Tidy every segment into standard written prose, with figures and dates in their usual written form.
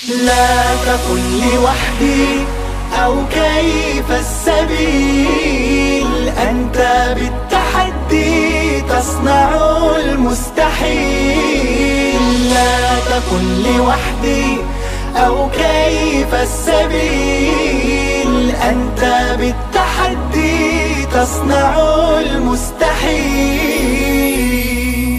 لا تقل لوحدي أو كيف السبيل، أنت بالتحدي تصنع المستحيل. لا تقل لوحدي أو كيف السبيل، أنت بالتحدي تصنع المستحيل.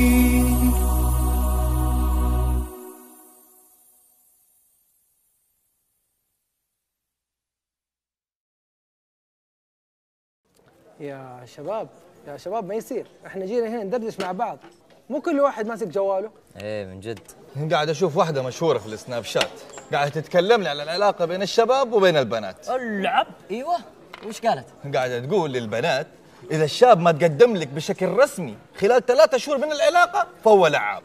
يا شباب يا شباب، ما يصير، احنا جينا هنا ندردش مع بعض، مو كل واحد ماسك جواله. ايه من جد. قاعد اشوف واحدة مشهورة في السناب شات قاعدة تتكلم لي على العلاقة بين الشباب وبين البنات. اللعب. ايوه، وش قالت؟ قاعدة تقول للبنات إذا الشاب ما تقدم لك بشكل رسمي خلال 3 شهور من العلاقة فهو لعاب.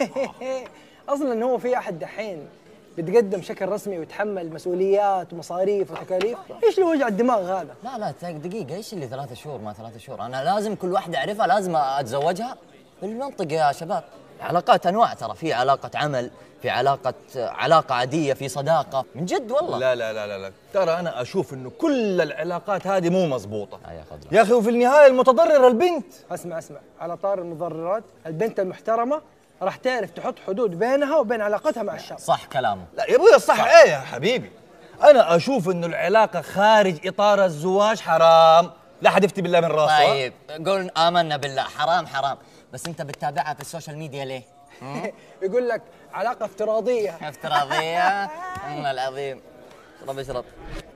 اصلا هو في احد دحين بيتقدم بشكل رسمي ويتحمل مسؤوليات ومصاريف وتكاليف؟ ايش اللي وجع الدماغ هذا؟ لا دقيقة، ايش اللي 3 شهور ما 3 شهور؟ انا لازم كل واحدة اعرفها لازم اتزوجها؟ بالمنطق يا شباب، علاقات انواع ترى، في علاقة عمل، في علاقة عادية، في صداقة، من جد والله. لا لا لا لا ترى أنا أشوف إنه كل العلاقات هذه مو مزبوطة يا أخي، وفي النهاية المتضررة البنت. اسمع على طار المضررات، البنت المحترمة راح تعرف تحط حدود بينها وبين علاقتها مع الشاب. صح كلامه. لا يا ابوي الصح ايه يا حبيبي، انا اشوف انه العلاقه خارج اطار الزواج حرام، لا حد يفتي بالله من راسه. طيب قول آمنا بالله، حرام، بس انت بتتابعها في السوشيال ميديا ليه؟ يقول لك علاقة افتراضية. افتراضية؟ الله العظيم. اشرب.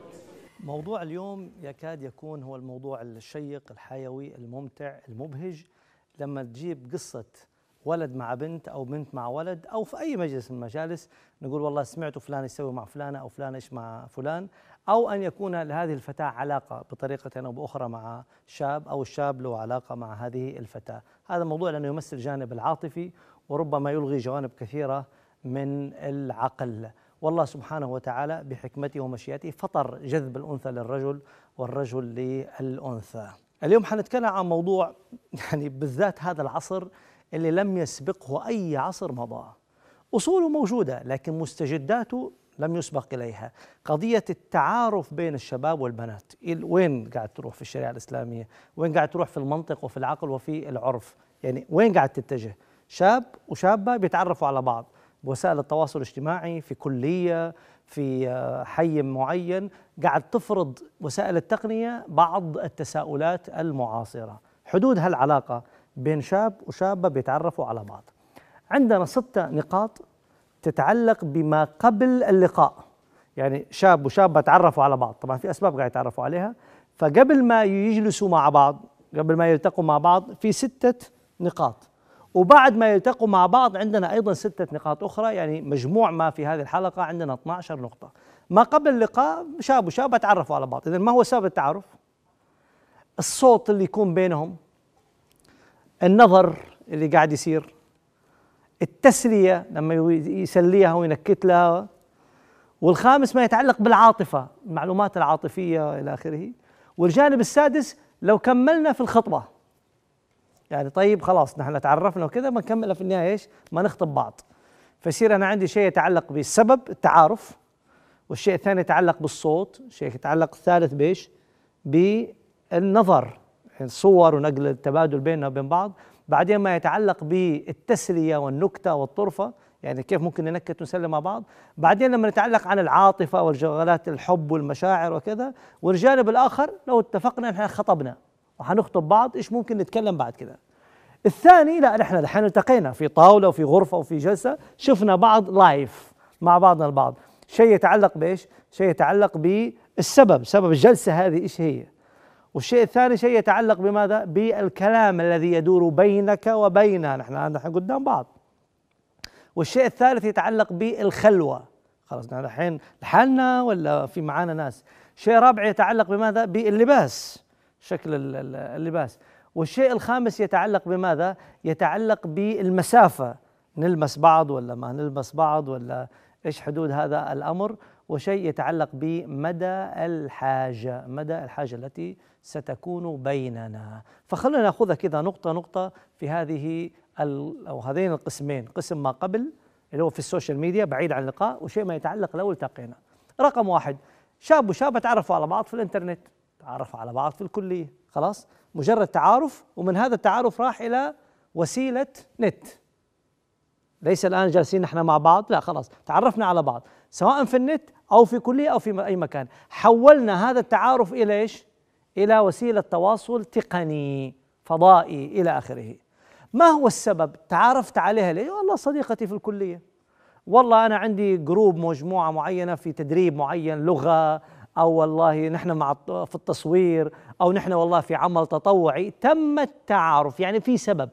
موضوع اليوم يكاد يكون هو الموضوع الشيق الحيوي الممتع المبهج، لما تجيب قصة ولد مع بنت أو بنت مع ولد أو في أي مجلس من المجالس، نقول والله سمعتوا فلان يسوي مع فلانة أو فلان إيش مع فلان، أو أن يكون لهذه الفتاة علاقة بطريقة أو بأخرى مع شاب، أو الشاب له علاقة مع هذه الفتاة. هذا الموضوع لأنه يمثل الجانب العاطفي وربما يلغي جوانب كثيرة من العقل. والله سبحانه وتعالى بحكمته ومشيئته فطر جذب الأنثى للرجل والرجل للأنثى. اليوم حنتكلم عن موضوع يعني بالذات هذا العصر اللي لم يسبقه أي عصر مضى. أصوله موجودة لكن مستجداته لم يسبق إليها. قضية التعارف بين الشباب والبنات، وين قاعد تروح في الشريعة الإسلامية؟ وين قاعد تروح في المنطق وفي العقل وفي العرف؟ يعني وين قاعد تتجه؟ شاب وشابة بيتعرفوا على بعض بوسائل التواصل الاجتماعي، في كلية، في حي معين، قاعد تفرض وسائل التقنية بعض التساؤلات المعاصرة. حدود هالعلاقة بين شاب وشابة بيتعرفوا على بعض، عندنا 6 نقاط تتعلق بما قبل اللقاء. يعني شاب وشابة تعرفوا على بعض، طبعا في أسباب قاعد يتعرفوا عليها، فقبل ما يجلسوا مع بعض، قبل ما يلتقوا مع بعض، في 6 نقاط. وبعد ما يلتقوا مع بعض عندنا أيضا 6 نقاط أخرى، يعني مجموع ما في هذه الحلقة عندنا 12 نقطة. ما قبل اللقاء شاب وشابة تعرفوا على بعض، إذن ما هو سبب التعارف؟ الصوت اللي يكون بينهم، النظر اللي قاعد يصير، التسلية لما يسليها وينكت لها، والخامس ما يتعلق بالعاطفة، المعلومات العاطفية إلى آخره. والجانب السادس لو كملنا في الخطبة، يعني طيب خلاص نحن تعرفنا وكذا، ما نكملها في النهاية ايش؟ ما نخطب بعض. فيصير أنا عندي شيء يتعلق بالسبب التعارف، والشيء الثاني يتعلق بالصوت، الشيء يتعلق الثالث بإيش؟ بالنظر، يعني الصور ونقل التبادل بيننا وبين بعض. بعدين ما يتعلق بالتسلية والنكتة والطرفة، يعني كيف ممكن ننكت ونسلم مع بعض. بعدين لما نتعلق عن العاطفة والجغلات الحب والمشاعر وكذا. والجانب الآخر لو اتفقنا نحن خطبنا وحنخطب بعض، ايش ممكن نتكلم بعد كذا. الثاني لا، نحن الحين التقينا في طاولة وفي غرفة وفي جلسة، شفنا بعض لايف مع بعضنا البعض، شيء يتعلق بايش؟ شيء يتعلق بالسبب، سبب الجلسة هذه ايش هي. والشيء الثاني شيء يتعلق بماذا؟ بالكلام الذي يدور بينك وبينها، نحن قدام بعض. والشيء الثالث يتعلق بالخلوة، خلاص نحن الحين لحالنا ولا في معانا ناس. شيء رابع يتعلق بماذا؟ باللباس، شكل اللباس. والشيء الخامس يتعلق بماذا؟ يتعلق بالمسافة، نلمس بعض ولا ما نلمس بعض، ولا ايش حدود هذا الأمر. وشيء يتعلق بمدى الحاجة، مدى الحاجة التي ستكون بيننا. فخلونا نأخذها كذا نقطة نقطة في هذه أو هذين القسمين، قسم ما قبل اللي هو في السوشيال ميديا بعيد عن اللقاء، وشيء ما يتعلق لو التقينا. رقم واحد، شاب وشابة تعرفوا على بعض في الانترنت، تعرفوا على بعض في الكلية، خلاص مجرد تعارف، ومن هذا التعارف راح إلى وسيلة نت. ليس الآن جالسين نحن مع بعض، لا خلاص تعرفنا على بعض سواء في النت أو في كلية أو في أي مكان، حولنا هذا التعارف إلى إيش؟ إلى وسيلة تواصل تقني فضائي إلى آخره. ما هو السبب؟ تعرفت عليها ليه؟ والله صديقتي في الكلية، والله أنا عندي جروب مجموعة معينة في تدريب معين لغة، أو والله نحن مع في التصوير، أو نحن والله في عمل تطوعي. تم التعارف، يعني في سبب.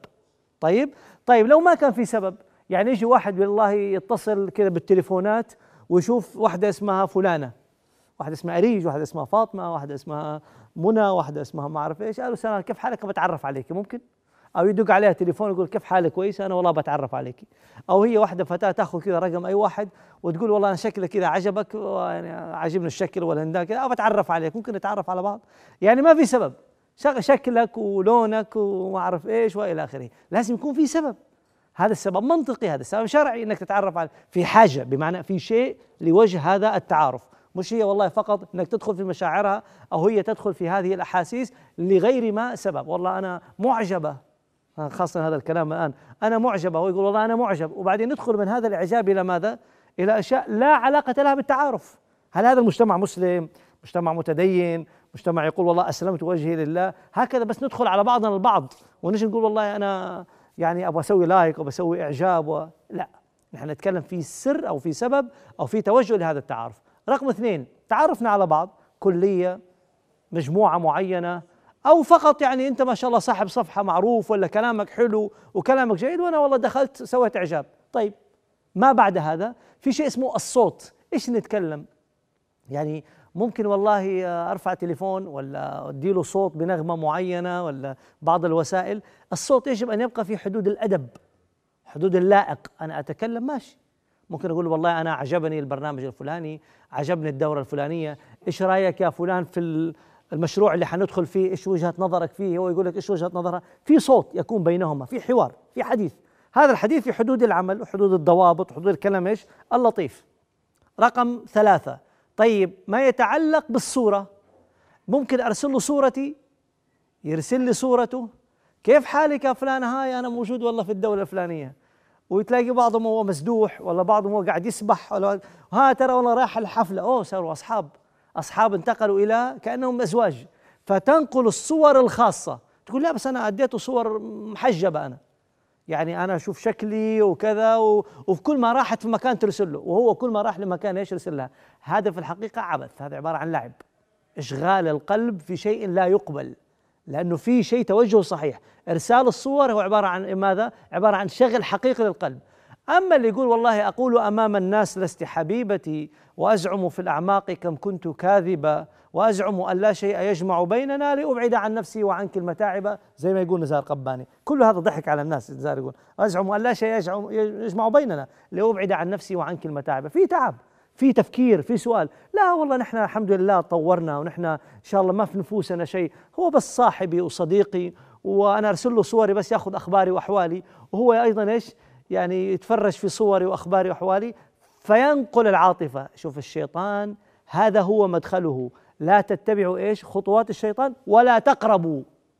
طيب لو ما كان في سبب، يعني يجي واحد والله يتصل كذا بالتليفونات ويشوف واحدة اسمها فلانة، واحدة اسمها أريج، واحدة اسمها فاطمة، واحدة اسمها منى، واحدة اسمها ما أعرف إيش، قالوا سلام كيف حالك بتعرف عليك، ممكن؟ أو يدق عليها تليفون يقول كيف حالك، كويس، أنا والله بتعرف عليك. أو هي واحدة فتاة تاخذ كذا رقم أي واحد وتقول والله أنا شكلك كذا عجبك، يعني عجبني الشكل والهنداء كذا، أو بتعرف عليك، ممكن نتعرف على بعض. يعني ما في سبب، شكلك ولونك وما أعرف إيش وإلى آخره، لازم يكون في سبب. هذا السبب منطقي، هذا السبب شرعي انك تتعرف على، في حاجه، بمعنى في شيء لوجه هذا التعارف، مش هي والله فقط انك تدخل في مشاعرها او هي تدخل في هذه الاحاسيس لغير ما سبب. والله انا معجبه، خاصه هذا الكلام الان، انا معجبه، هو يقول والله انا معجب، وبعدين ندخل من هذا الاعجاب الى ماذا؟ الى اشياء لا علاقه لها بالتعارف. هل هذا المجتمع مسلم؟ مجتمع متدين؟ مجتمع يقول والله اسلمت وجهي لله؟ هكذا بس ندخل على بعضنا البعض ونجي نقول والله انا يعني ابغى اسوي لايك او بسوي اعجاب لا، نحن نتكلم في سر او في سبب او في توجه لهذا التعارف. رقم اثنين، تعرفنا على بعض، كليه، مجموعه معينه، او فقط يعني انت ما شاء الله صاحب صفحه معروف، ولا كلامك حلو وكلامك جيد، وانا والله دخلت سويت اعجاب. طيب ما بعد هذا في شيء اسمه الصوت. ايش نتكلم؟ يعني ممكن والله ارفع تليفون ولا اديله صوت بنغمه معينه ولا بعض الوسائل. الصوت يجب ان يبقى في حدود الادب، حدود اللائق. انا اتكلم ماشي، ممكن اقول والله انا عجبني البرنامج الفلاني، عجبني الدوره الفلانيه، ايش رايك يا فلان في المشروع اللي حندخل فيه، ايش وجهه نظرك فيه، هو يقول لك ايش وجهه نظرها، في صوت يكون بينهما، في حوار، في حديث. هذا الحديث في حدود العمل وحدود الضوابط وحدود الكلام ايش اللطيف. رقم ثلاثة، طيب ما يتعلق بالصورة، ممكن أرسل له صورتي، يرسل لي صورته، كيف حالك يا فلان، هاي أنا موجود والله في الدولة الفلانية، وتلاقي بعضهم هو مسدوح، ولا بعضهم هو قاعد يسبح، ولا ها ترى والله رايح الحفلة، أوه صاروا أصحاب انتقلوا إلى كأنهم أزواج، فتنقل الصور الخاصة. تقول لا بس أنا أديته صور محجبة، أنا يعني أنا أشوف شكلي وكذا، وفي كل ما راحت في مكان ترسل له، وهو كل ما راح لمكان ايش يرسل لها. هذا في الحقيقة عبث، هذا عبارة عن لعب، إشغال القلب في شيء لا يقبل، لأنه في شيء توجه صحيح. إرسال الصور هو عبارة عن ماذا؟ عبارة عن شغل حقيقي للقلب. أما اللي يقول والله أقول أمام الناس لست حبيبتي، وأزعم في الأعماق كم كنت كاذبة، وأزعم أن لا شيء يجمع بيننا لأبعد عن نفسي وعنك المتاعب، زي ما يقول نزار قباني، كل هذا ضحك على الناس. نزار يقول أزعم أن لا شيء يجمع بيننا لأبعد عن نفسي وعنك المتاعب، في تعب، في تفكير، في سؤال. لا والله نحن الحمد لله طورنا، ونحن إن شاء الله ما في نفوسنا شيء، هو بس صاحبي وصديقي، وأنا أرسل له صوري بس يأخذ أخباري وأحوالي، وهو أيضا إيش يعني يتفرج في صوري وأخباري وأحوالي، فينقل العاطفة. شوف الشيطان هذا هو مدخله، لا تتبعوا ايش خطوات الشيطان ولا تقربوا.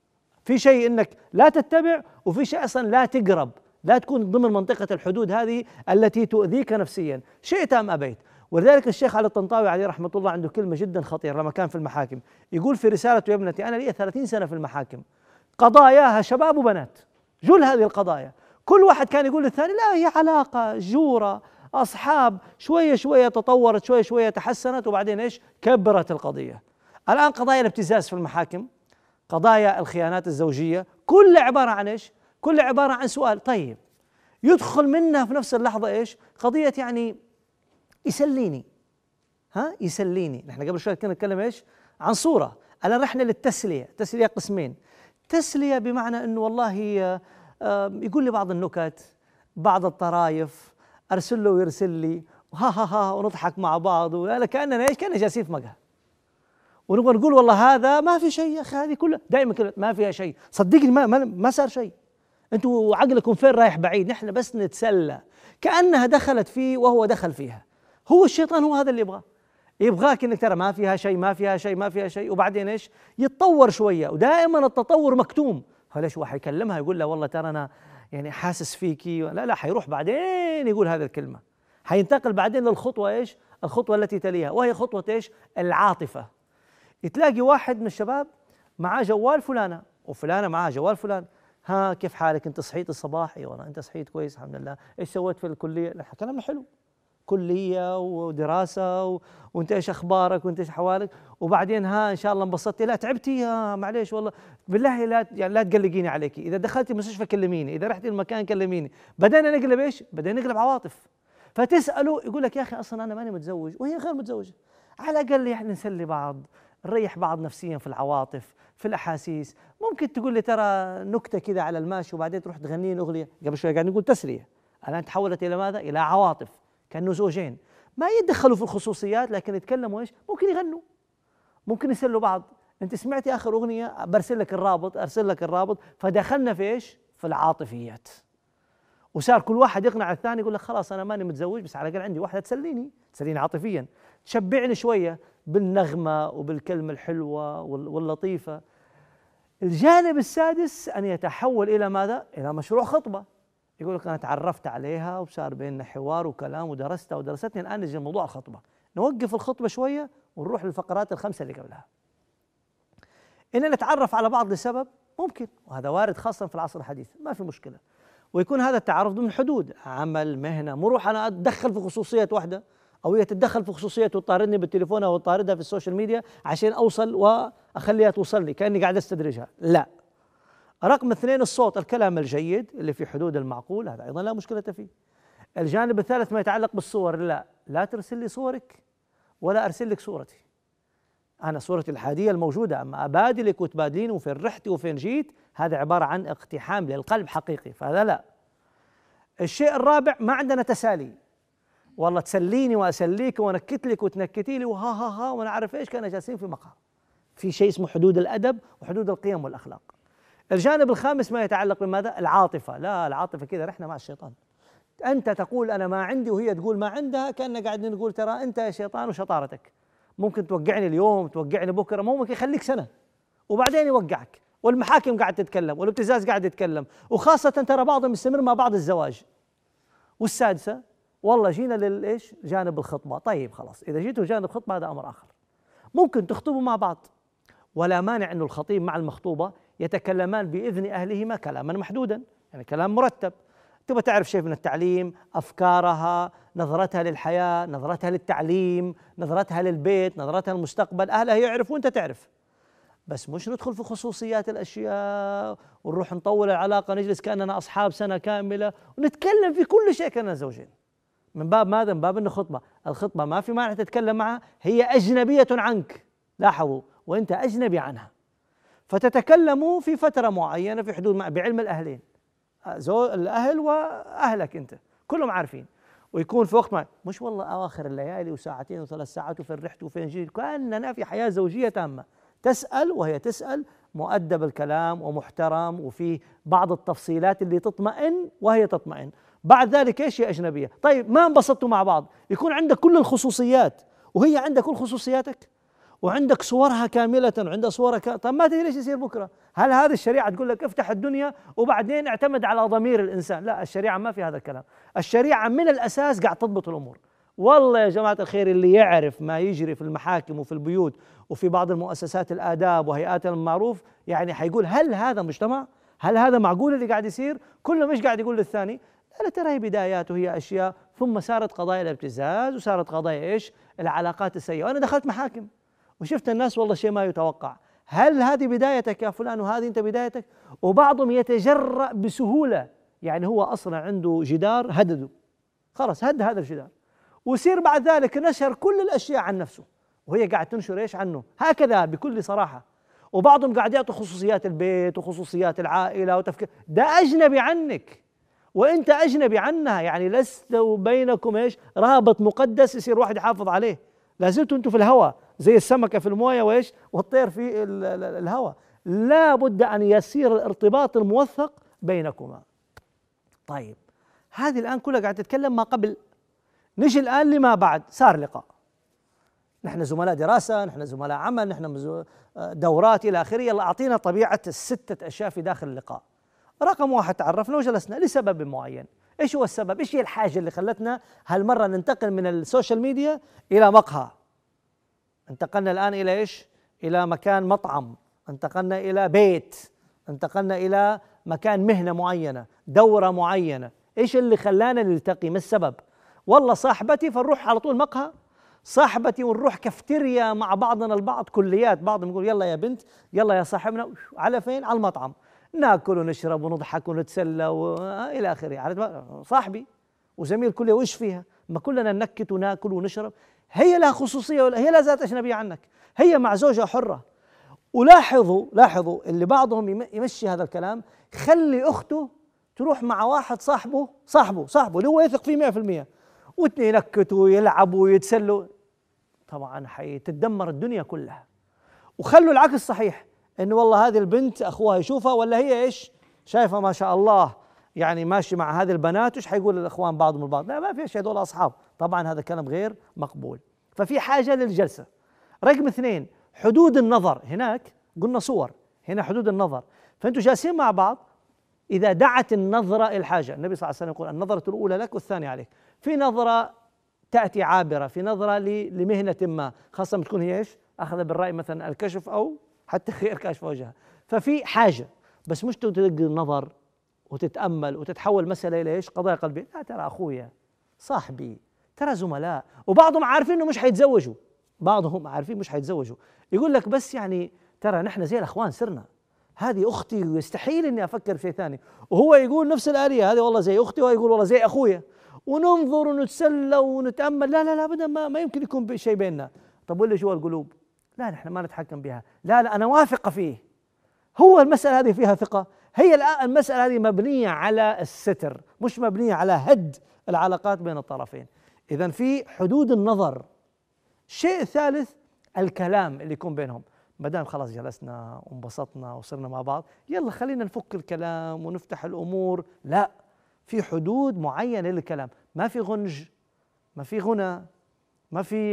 في شيء انك لا تتبع، وفي شيء اصلا لا تقرب، لا تكون ضمن منطقة الحدود هذه التي تؤذيك نفسيا، شئت ام ابيت. ولذلك الشيخ علي الطنطاوي عليه رحمة الله عنده كلمة جدا خطيرة لما كان في المحاكم، يقول في رسالته: يا ابنتي أنا لي 30 سنة في المحاكم، قضاياها شباب وبنات، جل هذه القضايا كل واحد كان يقول للثاني لا هي علاقة جورة أصحاب، شوية شوية تطورت، شوية شوية تحسنت، وبعدين إيش كبرت القضية. الآن قضايا الابتزاز في المحاكم، قضايا الخيانات الزوجية، كل عبارة عن إيش؟ كل عبارة عن سؤال. طيب يدخل منها في نفس اللحظة إيش؟ قضية يعني يسليني، يسليني. نحن قبل شوي كنا نتكلم إيش؟ عن صورة. الآن رحنا للتسلية. تسلية قسمين: تسلية بمعنى أنه والله يقول لي بعض النكت، بعض الطرايف، أرسل له ويرسل لي، ها ها ها، ونضحك مع بعض، ولا كأننا إيش؟ كأننا جالسين في مقهى، ونبغى نقول والله هذا ما في شيء يا أخي، هذه كلها دائما كلها ما فيها شيء، صدقني ما صار شيء. انتوا عقلكم فين رايح بعيد، نحن بس نتسلى. كأنها دخلت فيه وهو دخل فيها. هو الشيطان هو هذا اللي يبغاك انك ترى ما فيها شيء ما فيها شيء ما فيها شيء، وبعدين ايش؟ يتطور شويه، ودائما التطور مكتوم. فليش واحد يكلمها يقول لها والله ترى انا يعني حاسس فيكي، لا حيروح بعدين يقول هذه الكلمه، حينتقل بعدين للخطوه ايش؟ الخطوه التي تليها، وهي خطوه ايش؟ العاطفه. تلاقي واحد من الشباب معاه جوال فلانه، وفلانه معاه جوال فلان، ها كيف حالك؟ انت صحيت الصباح؟ اي والله. انت صحيت كويس الحمد لله. ايش سويت في الكليه؟ كلامنا حلو، كليه ودراسه وانت ايش اخبارك وانت ايش حوالك، وبعدين ها ان شاء الله انبسطتي؟ لا تعبتي؟ معليش والله بالله لا يعني لا تقلقيني عليكي، اذا دخلتي المستشفى كلميني، اذا رحتي المكان كلميني. بدينا نقلب ايش؟ بدينا نقلب عواطف. فتساله يقول لك يا اخي اصلا انا ماني متزوج، وهي غير متزوجه. على الاقل يعني نسلي بعض، نريح بعض نفسيا في العواطف في الاحاسيس. ممكن تقول لي ترى نكته كذا على الماشي وبعدين تروح تغني اغنيه. قبل شوي قاعد نقول تسليه، الان تحولت الى ماذا؟ الى عواطف، كانه زوجين ما يتدخلوا في الخصوصيات لكن يتكلموا ايش؟ ممكن يغنوا، ممكن يسلوا بعض. انت سمعتي اخر اغنيه؟ برسل لك الرابط، ارسل لك الرابط. فدخلنا في ايش؟ في العاطفيات، وصار كل واحد يقنع الثاني يقول لك خلاص انا ماني متزوج بس على الاقل عندي واحده تسليني عاطفيا، تشبعني شويه بالنغمه وبالكلمه الحلوه واللطيفه. الجانب السادس ان يتحول الى ماذا؟ الى مشروع خطبه. يقول لك انا تعرفت عليها وصار بيننا حوار وكلام ودرستها ودرستني، الان نجي موضوع الخطبه. نوقف الخطبه شويه ونروح للفقرات الخمسه اللي قبلها. اننا نتعرف على بعض لسبب ممكن، وهذا وارد خاصه في العصر الحديث، ما في مشكله. ويكون هذا التعارف ضمن حدود عمل مهنه، مو روح انا اتدخل في خصوصيه واحده او هي تتدخل في خصوصيتي وتطاردني بالتليفون او تطاردها في السوشيال ميديا عشان اوصل واخليها توصل لي كاني قاعد استدرجها، لا. رقم اثنين الصوت، الكلام الجيد اللي في حدود المعقول، هذا ايضا لا مشكله فيه. الجانب الثالث ما يتعلق بالصور، لا ترسل لي صورك ولا ارسل لك صورتي. انا صورتي الحاديه الموجوده، اما ابادلك وتبادلين وفين رحتي وفين جيت، هذا عباره عن اقتحام للقلب حقيقي، فهذا لا. الشيء الرابع ما عندنا تسالي، والله تسليني واسليك ونكت لك وتنكتي لي وها ها ها وانا عارف ايش، كنا جالسين في مقهى. في شيء اسمه حدود الادب وحدود القيم والاخلاق. الجانب الخامس ما يتعلق بماذا؟ العاطفه، لا العاطفه كذا رحنا مع الشيطان. انت تقول انا ما عندي وهي تقول ما عندها، كأننا قاعدين نقول ترى انت يا شيطان وشطارتك، ممكن توقعني اليوم توقعني بكره، ممكن يخليك سنه وبعدين يوقعك، والمحاكم قاعد تتكلم والابتزاز قاعد يتكلم، وخاصه ترى بعضهم يستمر مع بعض الزواج. والسادسه والله جينا للايش؟ جانب الخطبه. طيب خلاص اذا جيتوا جانب الخطبه هذا امر اخر، ممكن تخطبوا مع بعض، ولا مانع انه الخطيب مع المخطوبه يتكلمان باذن اهلهما كلاما محدودا، يعني كلام مرتب. تبغى تعرف شيء من التعليم، افكارها، نظرتها للحياه، نظرتها للتعليم، نظرتها للبيت، نظرتها للمستقبل، اهلها يعرف وانت تعرف. بس مش ندخل في خصوصيات الاشياء ونروح نطول العلاقه، نجلس كاننا اصحاب سنه كامله ونتكلم في كل شيء كاننا زوجين. من باب ماذا؟ من باب انه خطبه، الخطبه ما في مانع تتكلم معها، هي اجنبيه عنك، لاحظوا، وانت اجنبي عنها. فتتكلموا في فتره معينه في حدود بعلم الاهلين، الاهل واهلك انت كلهم عارفين، ويكون في وقت مش والله اواخر الليالي وساعتين وثلاث ساعات وفين رحت وفين جيت، كاننا في حياه زوجيه تامه. تسال وهي تسال، مؤدب الكلام ومحترم، وفي بعض التفصيلات اللي تطمئن وهي تطمئن. بعد ذلك ايش؟ هي اجنبيه. طيب ما انبسطتوا مع بعض، يكون عندك كل الخصوصيات وهي عندك كل خصوصياتك، وعندك صورها كامله وعندها صورها طب ما تدري ايش يصير بكره؟ هل هذه الشريعه تقول لك افتح الدنيا وبعدين اعتمد على ضمير الانسان؟ لا، الشريعه ما في هذا الكلام. الشريعه من الاساس قاعد تضبط الامور. والله يا جماعه الخير اللي يعرف ما يجري في المحاكم وفي البيوت وفي بعض المؤسسات الاداب وهيئات المعروف، يعني حيقول هل هذا مجتمع؟ هل هذا معقول اللي قاعد يصير؟ كله مش قاعد يقول للثاني لا ترى هي بداياته، هي اشياء، ثم صارت قضايا الابتزاز وصارت قضايا ايش؟ العلاقات السيئه. وانا دخلت محاكم وشفت الناس والله شيء ما يتوقع. هل هذه بدايتك يا فلان وهذه انت بدايتك؟ وبعضهم يتجرأ بسهوله، يعني هو اصلا عنده جدار هدده، خلاص هد هذا الجدار، ويصير بعد ذلك نشر كل الاشياء عن نفسه وهي قاعد تنشر ايش عنه، هكذا بكل صراحه. وبعضهم قاعد يعطي خصوصيات البيت وخصوصيات العائله وتفكير، ده اجنبي عنك وانت اجنبي عنها، يعني لست بينكم ايش؟ رابط مقدس يصير واحد يحافظ عليه، لازلتوا انتم في الهواء زي السمكه في المويه وايش؟ والطير في الهواء. لا بد ان يسير الارتباط الموثق بينكما. طيب هذه الآن كلها قاعد تتكلم ما قبل، نجي الآن لما بعد. صار لقاء، نحن زملاء دراسة، نحن زملاء عمل، نحن دورات إلى آخره، يلا أعطينا طبيعة الستة أشياء في داخل اللقاء. رقم واحد، تعرفنا وجلسنا لسبب معين. إيش هو السبب؟ إيش هي الحاجة اللي خلتنا هالمرة ننتقل من السوشيال ميديا إلى مقهى؟ انتقلنا الآن إلى إيش؟ إلى مكان مطعم، انتقلنا إلى بيت، انتقلنا إلى مكان مهنة معينة، دورة معينة. إيش اللي خلانا نلتقي؟ ما السبب؟ والله صاحبتي فنروح على طول مقهى، صاحبتي ونروح كافتيريا مع بعضنا البعض، كليات بعضهم يقول يلا يا بنت يلا يا صاحبنا، على فين؟ على المطعم، ناكل ونشرب ونضحك ونتسلى والى اخره. على صاحبي وزميل كليه وإيش فيها؟ ما كلنا ننكت وناكل ونشرب. هي لها خصوصيه ولا هي لا ذات اجنبيه عنك، هي مع زوجها حره. ولاحظوا اللي بعضهم يمشي هذا الكلام، خلي اخته تروح مع واحد صاحبه اللي هو يثق فيه 100%، واثنين ينكتوا ويلعبوا ويتسلوا، طبعا حيتدمر الدنيا كلها. وخلوا العكس صحيح، انه والله هذه البنت اخوها يشوفها ولا هي ايش شايفه ما شاء الله يعني ماشي مع هذه البنات، وش حيقول الاخوان بعضهم البعض؟ لا ما في شيء، هذول اصحاب. طبعا هذا كلام غير مقبول. ففي حاجه للجلسه. رقم اثنين، حدود النظر. هناك قلنا صور، هنا حدود النظر. فانتم جالسين مع بعض، اذا دعت النظره الحاجه، النبي صلى الله عليه وسلم يقول النظره الاولى لك والثانيه عليك. في نظره تاتي عابره، في نظره لمهنه ما، خاصه بتكون هي ايش؟ اخذ بالراي مثلا الكشف او حتى غير كشف وجهها. ففي حاجه، بس مش تلقي النظر وتتامل وتتحول مساله الى ايش؟ قضايا قلبيه. لا، ترى اخويا، صاحبي، ترى زملاء، وبعضهم عارفين انه مش حيتزوجوا، بعضهم عارفين مش حيتزوجوا، يقول لك بس يعني ترى نحن زي الاخوان صرنا، هذه اختي ويستحيل اني افكر في شيء ثاني، وهو يقول نفس الآلية، هذه والله زي اختي، وهو يقول والله زي اخويا، وننظر ونتسلى ونتامل. لا لا لا ابدا، ما يمكن يكون شيء بيننا. طب واللي جوا القلوب؟ لا نحن ما نتحكم بها. لا لا انا واثقه فيه، هو المساله هذه فيها ثقه. هي الان المساله هذه مبنيه على الستر، مش مبنيه على هد العلاقات بين الطرفين. اذا في حدود النظر. الشيء الثالث، الكلام اللي يكون بينهم. ما دام خلاص جلسنا وانبسطنا وصرنا مع بعض، يلا خلينا نفك الكلام ونفتح الامور. لا، في حدود معينه للكلام، ما في غنج، ما في غنى، ما في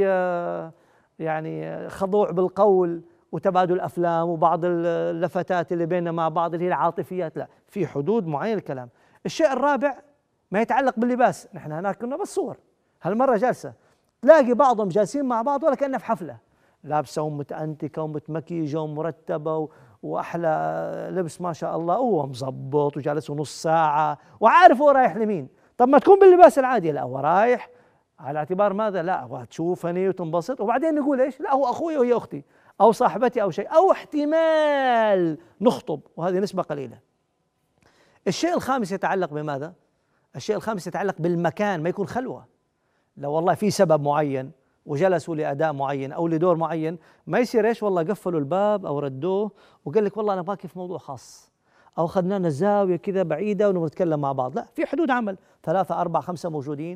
يعني خضوع بالقول وتبادل افلام وبعض اللفتات اللي بيننا مع بعض اللي هي العاطفيات. لا، في حدود معينه للكلام. الشيء الرابع ما يتعلق باللباس. نحن هناك كنا بس صور، هالمره جالسه تلاقي بعضهم جالسين مع بعض ولا كأنه في حفله، لابسه ومتأنتكه ومتمكيجه ومرتبه واحلى لبس ما شاء الله، وهو مظبط وجالس نص ساعه وعارف هو رايح لمين. طب ما تكون باللباس العادي. لا، هو رايح على اعتبار ماذا؟ لا، هو تشوفني وتنبسط، وبعدين نقول ايش؟ لا هو اخوي وهي اختي او صاحبتي او شيء، او احتمال نخطب، وهذه نسبه قليله. الشيء الخامس يتعلق بماذا؟ الشيء الخامس يتعلق بالمكان، ما يكون خلوه. لو والله في سبب معين وجلسوا لاداء معين او لدور معين، ما يصير ايش؟ والله قفلوا الباب او ردوه وقال لك والله انا باقي في موضوع خاص، او اخذنا زاويه كذا بعيده ونتكلم مع بعض. لا، في حدود عمل، 3 4 5 موجودين.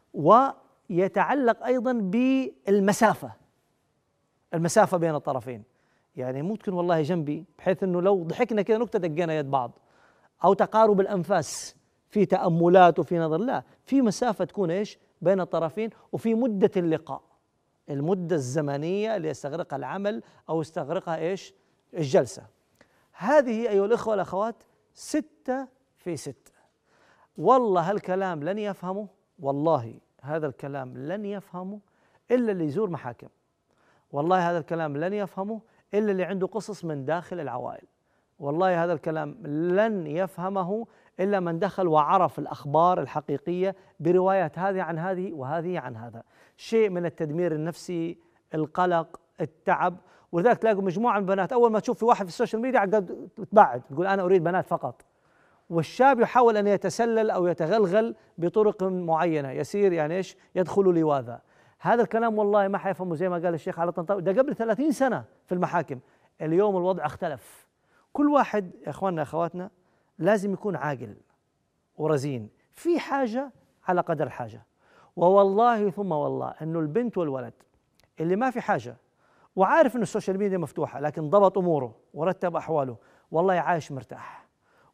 ويتعلق ايضا بالمسافه، المسافه بين الطرفين. يعني مو تكون والله جنبي بحيث انه لو ضحكنا كذا نكته دقينا يد بعض، او تقارب الانفاس، في تاملات وفي نظر. لا، في مسافه تكون ايش؟ بين الطرفين. وفي مدة اللقاء، المدة الزمنية اللي يستغرقها العمل أو يستغرقها إيش؟ الجلسة. هذه أيها الإخوة والأخوات 6 في 6. والله هالكلام لن يفهمه، والله هذا الكلام لن يفهمه إلا اللي يزور محاكم، والله هذا الكلام لن يفهمه إلا اللي عنده قصص من داخل العوائل، والله هذا الكلام لن يفهمه إلا من دخل وعرف الأخبار الحقيقية بروايات هذه عن هذه وهذه عن هذا. شيء من التدمير النفسي، القلق، التعب. ولذلك تلاقوا مجموعة من البنات أول ما تشوف في واحد في السوشيال ميديا قد تبعد، تقول أنا أريد بنات فقط. والشاب يحاول أن يتسلل أو يتغلغل بطرق معينة، يسير يعني إيش؟ يدخل لواذا. هذا الكلام والله ما حيفهمه، زي ما قال الشيخ علي الطنطاوي، ده قبل 30 سنة في المحاكم. اليوم الوضع اختلف. كل واحد يا إخواننا أخواتنا لازم يكون عاقل ورزين، في حاجة على قدر الحاجة. ووالله ثم والله أنه البنت والولد اللي ما في حاجة وعارف أنه السوشيال ميديا مفتوحة لكن ضبط أموره ورتب أحواله، والله عايش مرتاح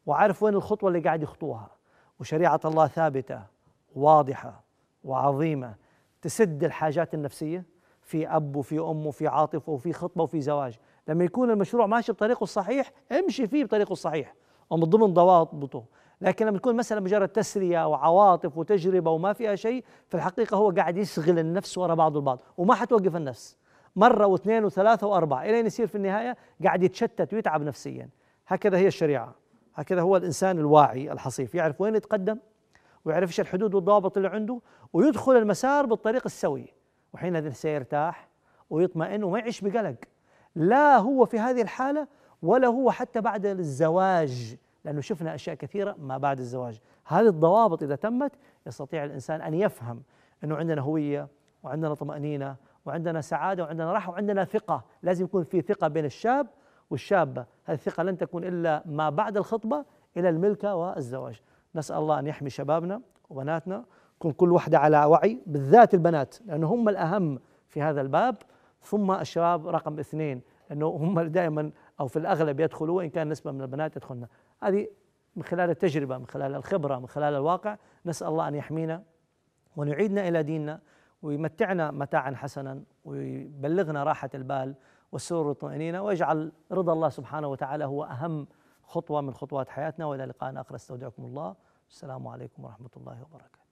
وعارف وين الخطوة اللي قاعد يخطوها، وشريعة الله ثابتة واضحة وعظيمة تسد الحاجات النفسية في أب وفي أم وفي عاطفة وفي خطبة وفي زواج. لما يكون المشروع ماشي بطريقه الصحيح امشي فيه بطريقه الصحيح ومن ضمن ضوابطه، لكن لما تكون مثلا مجرد تسلية وعواطف وتجربة وما فيها شيء، في الحقيقة هو قاعد يشغل النفس وراء بعض البعض، وما حتوقف النفس مرة واثنين وثلاثة وأربعة إلين يصير في النهاية قاعد يتشتت ويتعب نفسيا. هكذا هي الشريعة، هكذا هو الإنسان الواعي الحصيف، يعرف وين يتقدم ويعرف ايش الحدود والضوابط اللي عنده، ويدخل المسار بالطريق السوي، وحينئذ سيرتاح ويطمئن وما يعيش بقلق، لا هو في هذه الحالة ولا هو حتى بعد الزواج، لأنه شفنا أشياء كثيرة ما بعد الزواج. هذه الضوابط إذا تمت يستطيع الإنسان أن يفهم أنه عندنا هوية وعندنا طمأنينة وعندنا سعادة وعندنا راحة وعندنا ثقة. لازم يكون في ثقة بين الشاب والشابة، هذه الثقة لن تكون إلا ما بعد الخطبة إلى الملكة والزواج. نسأل الله أن يحمي شبابنا وبناتنا، يكون كل واحدة على وعي، بالذات البنات لأنه هم الأهم في هذا الباب، ثم الشباب رقم 2، لأنه هم دائما أو في الأغلب يدخلوا، وإن كان نسبة من البنات يدخلنا. هذه من خلال التجربة، من خلال الخبرة، من خلال الواقع. نسأل الله أن يحمينا وأن يعيدنا إلى ديننا ويمتعنا متاعا حسنا ويبلغنا راحة البال والسرور والطمأنينة، ويجعل رضا الله سبحانه وتعالى هو أهم خطوة من خطوات حياتنا. وإلى لقاء آخر، استودعكم الله، السلام عليكم ورحمة الله وبركاته.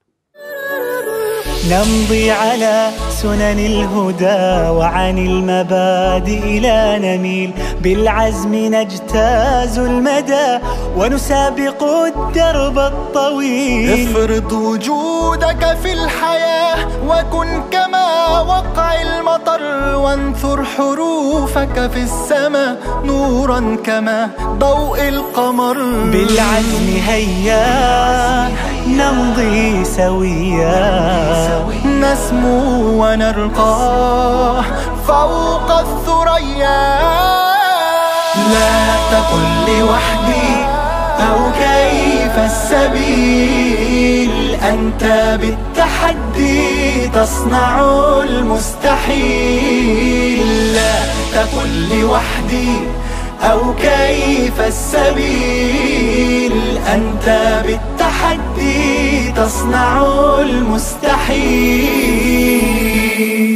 نمضي على سنن الهدى وعن المبادئ لا نميل، بالعزم نجتاز المدى ونسابق الدرب الطويل. افرض وجودك في الحياة وكن كما وقع المطر، وانثر حروفك في السماء نورا كما ضوء القمر. بالعزم هيا نمضي سويا، نسمو ونرقى فوق الثريا. لا تقل لوحدي أو كيف السبيل، أنت بالتحدي تصنع المستحيل. لا تقل لوحدي أو كيف السبيل، أنت بالتحدي تصنع المستحيل.